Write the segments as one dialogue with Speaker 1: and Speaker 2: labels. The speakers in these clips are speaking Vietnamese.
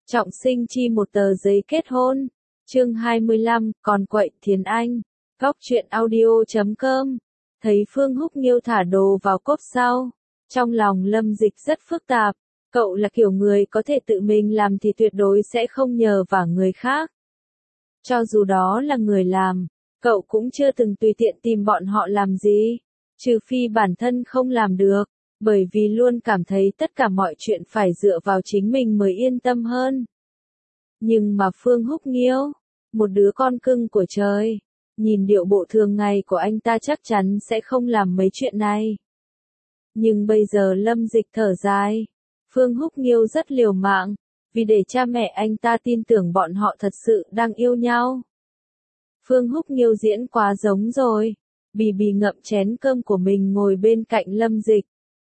Speaker 1: Trọng sinh chi một tờ giấy kết hôn. Chương 25, còn quậy Thiến Anh. Góc truyện audio.com. Thấy Phương Húc Nghiêu thả đồ vào cốp sau. Trong lòng Lâm Dịch rất phức tạp. Cậu là kiểu người có thể tự mình làm thì tuyệt đối sẽ không nhờ vả người khác. Cho dù đó là người làm, cậu cũng chưa từng tùy tiện tìm bọn họ làm gì. Trừ phi bản thân không làm được. Bởi vì luôn cảm thấy tất cả mọi chuyện phải dựa vào chính mình mới yên tâm hơn. Nhưng mà Phương Húc Nghiêu, một đứa con cưng của trời, nhìn điệu bộ thường ngày của anh ta chắc chắn sẽ không làm mấy chuyện này. Nhưng bây giờ Lâm Dịch thở dài, Phương Húc Nghiêu rất liều mạng, vì để cha mẹ anh ta tin tưởng bọn họ thật sự đang yêu nhau. Phương Húc Nghiêu diễn quá giống rồi, Bì Bì ngậm chén cơm của mình ngồi bên cạnh Lâm Dịch.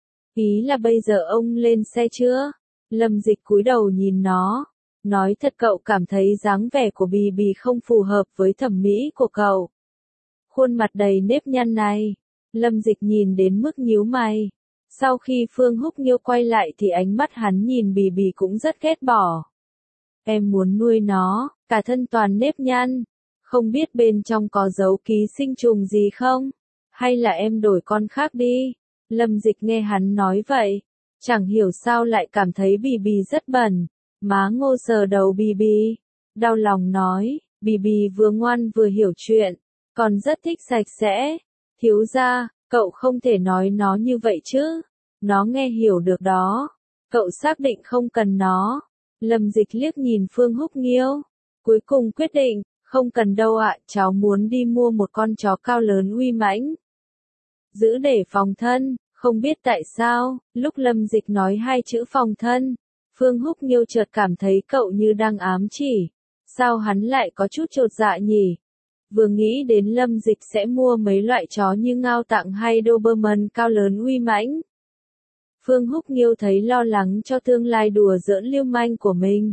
Speaker 1: Ý là bây giờ ông lên xe chưa? Lâm Dịch cúi đầu nhìn nó. Nói thật cậu cảm thấy dáng vẻ của Bì Bì không phù hợp với thẩm mỹ của cậu. Khuôn mặt đầy nếp nhăn này. Lâm Dịch nhìn đến mức nhíu mày. Sau khi Phương Húc Nghiêu quay lại thì ánh mắt hắn nhìn Bì Bì cũng rất ghét bỏ. Em muốn nuôi nó, cả thân toàn nếp nhăn. Không biết bên trong có dấu ký sinh trùng gì không? Hay là em đổi con khác đi? Lâm Dịch nghe hắn nói vậy, chẳng hiểu sao lại cảm thấy Bì Bì rất bẩn. Má Ngô sờ đầu Bì Bì, đau lòng nói, Bì Bì vừa ngoan vừa hiểu chuyện, còn rất thích sạch sẽ. Thiếu gia, cậu không thể nói nó như vậy chứ, nó nghe hiểu được đó. Cậu xác định không cần nó. Lâm Dịch liếc nhìn Phương Húc Nghiêu, cuối cùng quyết định, không cần đâu ạ, cháu muốn đi mua một con chó cao lớn uy mãnh. Giữ để phòng thân. Không biết tại sao, lúc Lâm Dịch nói hai chữ phòng thân, Phương Húc Nghiêu chợt cảm thấy cậu như đang ám chỉ. Sao hắn lại có chút chột dạ nhỉ? Vừa nghĩ đến Lâm Dịch sẽ mua mấy loại chó như Ngao Tặng hay Doberman cao lớn uy mãnh. Phương Húc Nghiêu thấy lo lắng cho tương lai đùa giỡn lưu manh của mình.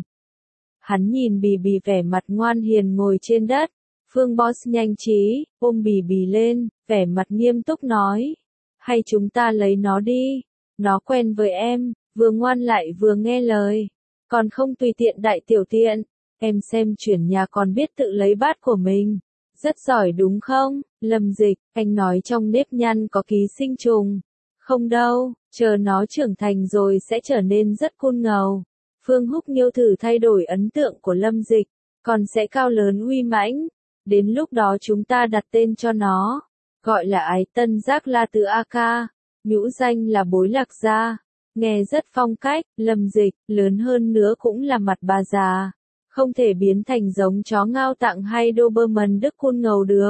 Speaker 1: Hắn nhìn Bì Bì vẻ mặt ngoan hiền ngồi trên đất. Phương Boss nhanh trí, ôm Bì Bì lên, vẻ mặt nghiêm túc nói. Hay chúng ta lấy nó đi, nó quen với em, vừa ngoan lại vừa nghe lời, còn không tùy tiện đại tiểu tiện, em xem chuyển nhà còn biết tự lấy bát của mình, rất giỏi đúng không? Lâm Dịch, anh nói trong nếp nhăn có ký sinh trùng, không đâu, chờ nó trưởng thành rồi sẽ trở nên rất cool ngầu. Phương Húc Nghiêu thử thay đổi ấn tượng của Lâm Dịch, còn sẽ cao lớn uy mãnh, đến lúc đó chúng ta đặt tên cho nó. Gọi là Ái Tân Giác La Từ A Ca, nhũ danh là Bối Lạc Gia, nghe rất phong cách. Lâm Dịch, lớn hơn nữa cũng là mặt bà già, không thể biến thành giống chó Ngao Tặng hay Doberman Đức cool ngầu được.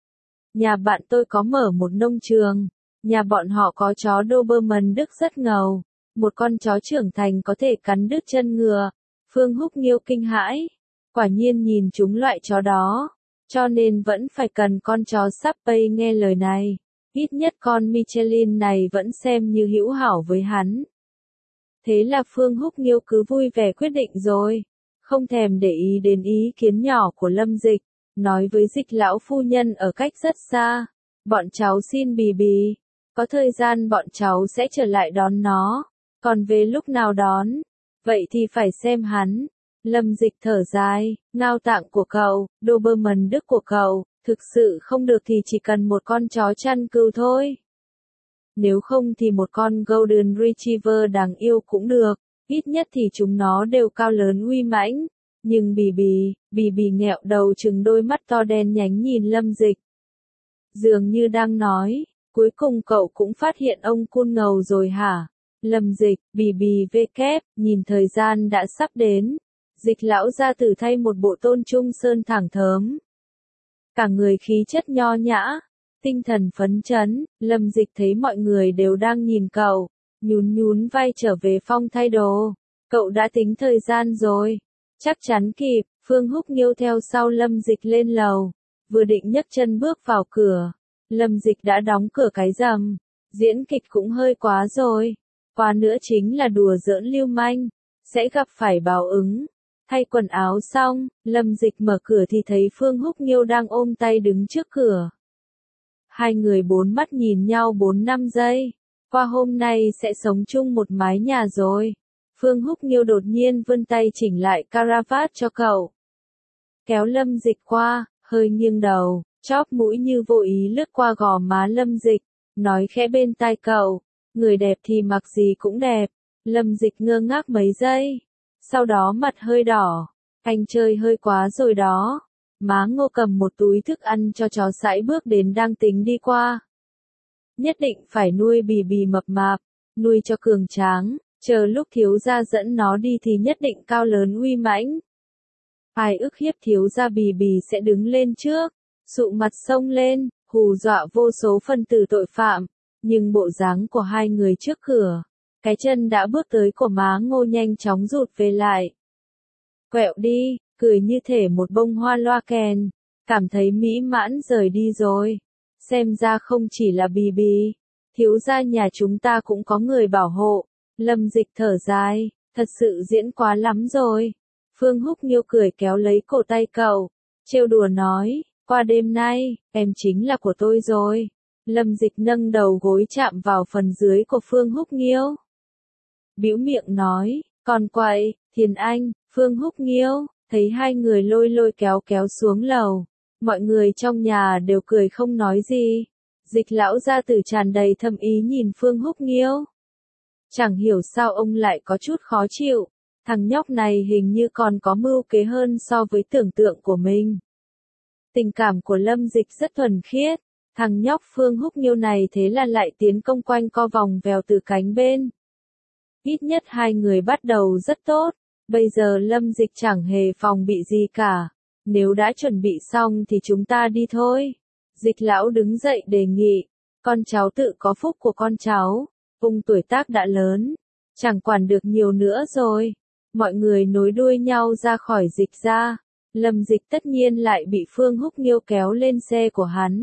Speaker 1: Nhà bạn tôi có mở một nông trường, nhà bọn họ có chó Doberman Đức rất ngầu, một con chó trưởng thành có thể cắn đứt chân ngựa. Phương Húc Nghiêu kinh hãi, quả nhiên nhìn chúng loại chó đó. Cho nên vẫn phải cần con chó sắp pay nghe lời này. Ít nhất con Michelin này vẫn xem như hữu hảo với hắn. Thế là Phương Húc Nghiêu cứ vui vẻ quyết định rồi. Không thèm để ý đến ý kiến nhỏ của Lâm Dịch. Nói với Dịch lão phu nhân ở cách rất xa. Bọn cháu xin Bì Bì. Có thời gian bọn cháu sẽ trở lại đón nó. Còn về lúc nào đón, vậy thì phải xem hắn. Lâm Dịch thở dài, Ngao Tặng của cậu, Doberman Đức của cậu, thực sự không được thì chỉ cần một con chó chăn cừu thôi. Nếu không thì một con Golden Retriever đáng yêu cũng được, ít nhất thì chúng nó đều cao lớn uy mãnh. Nhưng Bì Bì nghẹo đầu trừng đôi mắt to đen nhánh nhìn Lâm Dịch. Dường như đang nói, cuối cùng cậu cũng phát hiện ông cool ngầu rồi hả? Lâm Dịch, Bì Bì vê kép, nhìn thời gian đã sắp đến. Dịch lão gia tử thay một bộ tôn trung sơn thẳng thớm. Cả người khí chất nho nhã, tinh thần phấn chấn. Lâm Dịch thấy mọi người đều đang nhìn cậu, nhún nhún vai trở về phòng thay đồ. Cậu đã tính thời gian rồi, chắc chắn kịp. Phương Húc Nghiêu theo sau Lâm Dịch lên lầu, vừa định nhấc chân bước vào cửa, Lâm Dịch đã đóng cửa cái rầm. Diễn kịch cũng hơi quá rồi, quá nữa chính là đùa giỡn lưu manh, sẽ gặp phải báo ứng. Thay quần áo xong, Lâm Dịch mở cửa thì thấy Phương Húc Nghiêu đang ôm tay đứng trước cửa. Hai người bốn mắt nhìn nhau 4-5 giây. Qua hôm nay sẽ sống chung một mái nhà rồi. Phương Húc Nghiêu đột nhiên vươn tay chỉnh lại caravat cho cậu. Kéo Lâm Dịch qua, hơi nghiêng đầu, chóp mũi như vô ý lướt qua gò má Lâm Dịch, nói khẽ bên tai cậu, người đẹp thì mặc gì cũng đẹp. Lâm Dịch ngơ ngác mấy giây, sau đó mặt hơi đỏ, anh chơi hơi quá rồi đó. Má Ngô cầm một túi thức ăn cho chó sải bước đến đang tính đi qua. Nhất định phải nuôi bì bì mập mạp, nuôi cho cường tráng, chờ lúc thiếu gia dẫn nó đi thì nhất định cao lớn uy mãnh. Ai ức hiếp thiếu gia bì bì sẽ đứng lên trước, sụ mặt xông lên, hù dọa vô số phân tử tội phạm, nhưng bộ dáng của hai người trước cửa, cái chân đã bước tới của má Ngô nhanh chóng rụt về lại. Quẹo đi, cười như thể một bông hoa loa kèn, cảm thấy mỹ mãn rời đi rồi. Xem ra không chỉ là bì bì, thiếu gia nhà chúng ta cũng có người bảo hộ. Lâm Dịch thở dài, thật sự diễn quá lắm rồi. Phương Húc Nghiêu cười kéo lấy cổ tay cậu, trêu đùa nói, qua đêm nay, em chính là của tôi rồi. Lâm Dịch nâng đầu gối chạm vào phần dưới của Phương Húc Nghiêu. Bĩu miệng nói, còn quậy, Thiền Anh, Phương Húc Nghiêu, thấy hai người lôi lôi kéo kéo xuống lầu. Mọi người trong nhà đều cười không nói gì. Dịch lão gia tử tràn đầy thâm ý nhìn Phương Húc Nghiêu. Chẳng hiểu sao ông lại có chút khó chịu. Thằng nhóc này hình như còn có mưu kế hơn so với tưởng tượng của mình. Tình cảm của Lâm Dịch rất thuần khiết. Thằng nhóc Phương Húc Nghiêu này thế là lại tiến công quanh co vòng vèo từ cánh bên. Ít nhất hai người bắt đầu rất tốt. Bây giờ Lâm Dịch chẳng hề phòng bị gì cả. Nếu đã chuẩn bị xong thì chúng ta đi thôi. Dịch lão đứng dậy đề nghị. Con cháu tự có phúc của con cháu. Ông tuổi tác đã lớn. Chẳng quản được nhiều nữa rồi. Mọi người nối đuôi nhau ra khỏi Dịch ra. Lâm Dịch tất nhiên lại bị Phương Húc Nghiêu kéo lên xe của hắn.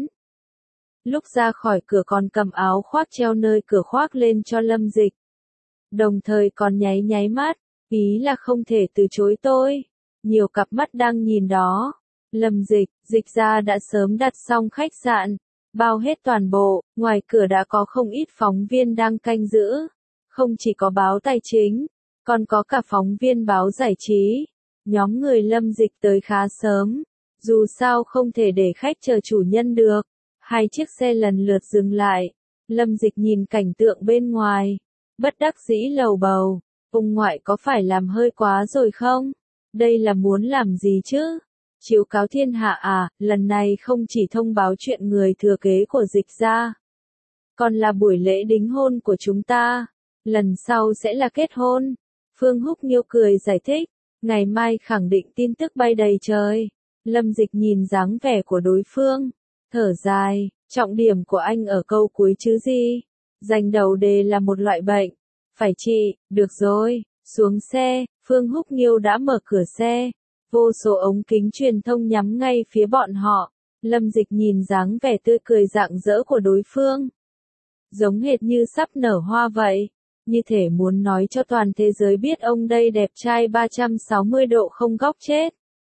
Speaker 1: Lúc ra khỏi cửa còn cầm áo khoác treo nơi cửa khoác lên cho Lâm Dịch. Đồng thời còn nháy nháy mắt. Ý là không thể từ chối tôi. Nhiều cặp mắt đang nhìn đó. Lâm Dịch, Dịch ra đã sớm đặt xong khách sạn, bao hết toàn bộ, ngoài cửa đã có không ít phóng viên đang canh giữ. Không chỉ có báo tài chính, còn có cả phóng viên báo giải trí. Nhóm người Lâm Dịch tới khá sớm, dù sao không thể để khách chờ chủ nhân được. Hai chiếc xe lần lượt dừng lại. Lâm Dịch nhìn cảnh tượng bên ngoài, bất đắc dĩ lầu bầu, ông ngoại có phải làm hơi quá rồi không? Đây là muốn làm gì chứ? Chiếu cáo thiên hạ à, lần này không chỉ thông báo chuyện người thừa kế của Dịch ra, còn là buổi lễ đính hôn của chúng ta. Lần sau sẽ là kết hôn. Phương Húc Nghiêu cười giải thích, ngày mai khẳng định tin tức bay đầy trời. Lâm Dịch nhìn dáng vẻ của đối phương, thở dài, trọng điểm của anh ở câu cuối chứ gì? Giành đầu đề là một loại bệnh, phải trị, được rồi, xuống xe. Phương Húc Nghiêu đã mở cửa xe. Vô số ống kính truyền thông nhắm ngay phía bọn họ. Lâm Dịch nhìn dáng vẻ tươi cười rạng rỡ của đối phương. Giống hệt như sắp nở hoa vậy. Như thể muốn nói cho toàn thế giới biết ông đây đẹp trai 360 độ không góc chết.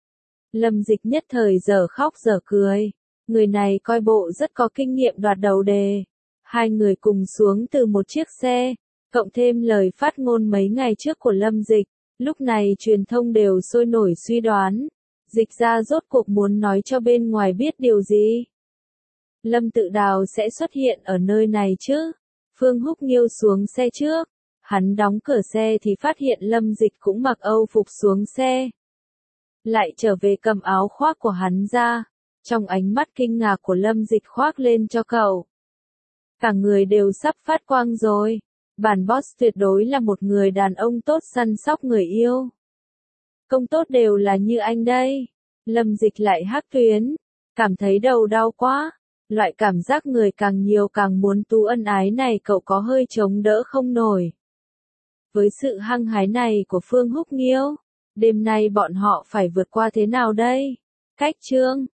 Speaker 1: Lâm Dịch nhất thời giờ khóc giờ cười. Người này coi bộ rất có kinh nghiệm đoạt đầu đề. Hai người cùng xuống từ một chiếc xe. Cộng thêm lời phát ngôn mấy ngày trước của Lâm Dịch. Lúc này truyền thông đều sôi nổi suy đoán. Dịch ra rốt cuộc muốn nói cho bên ngoài biết điều gì. Lâm Tự Đào sẽ xuất hiện ở nơi này chứ? Phương Húc Nghiêu xuống xe trước. Hắn đóng cửa xe thì phát hiện Lâm Dịch cũng mặc Âu phục xuống xe. Lại trở về cầm áo khoác của hắn ra. Trong ánh mắt kinh ngạc của Lâm Dịch khoác lên cho cậu. Cả người đều sắp phát quang rồi. Bản boss tuyệt đối là một người đàn ông tốt săn sóc người yêu. Công tốt đều là như anh đây. Lâm Dịch lại hắc tuyến. Cảm thấy đầu đau quá. Loại cảm giác người càng nhiều càng muốn tú ân ái này cậu có hơi chống đỡ không nổi. Với sự hăng hái này của Phương Húc Nghiêu, đêm nay bọn họ phải vượt qua thế nào đây? Cách chương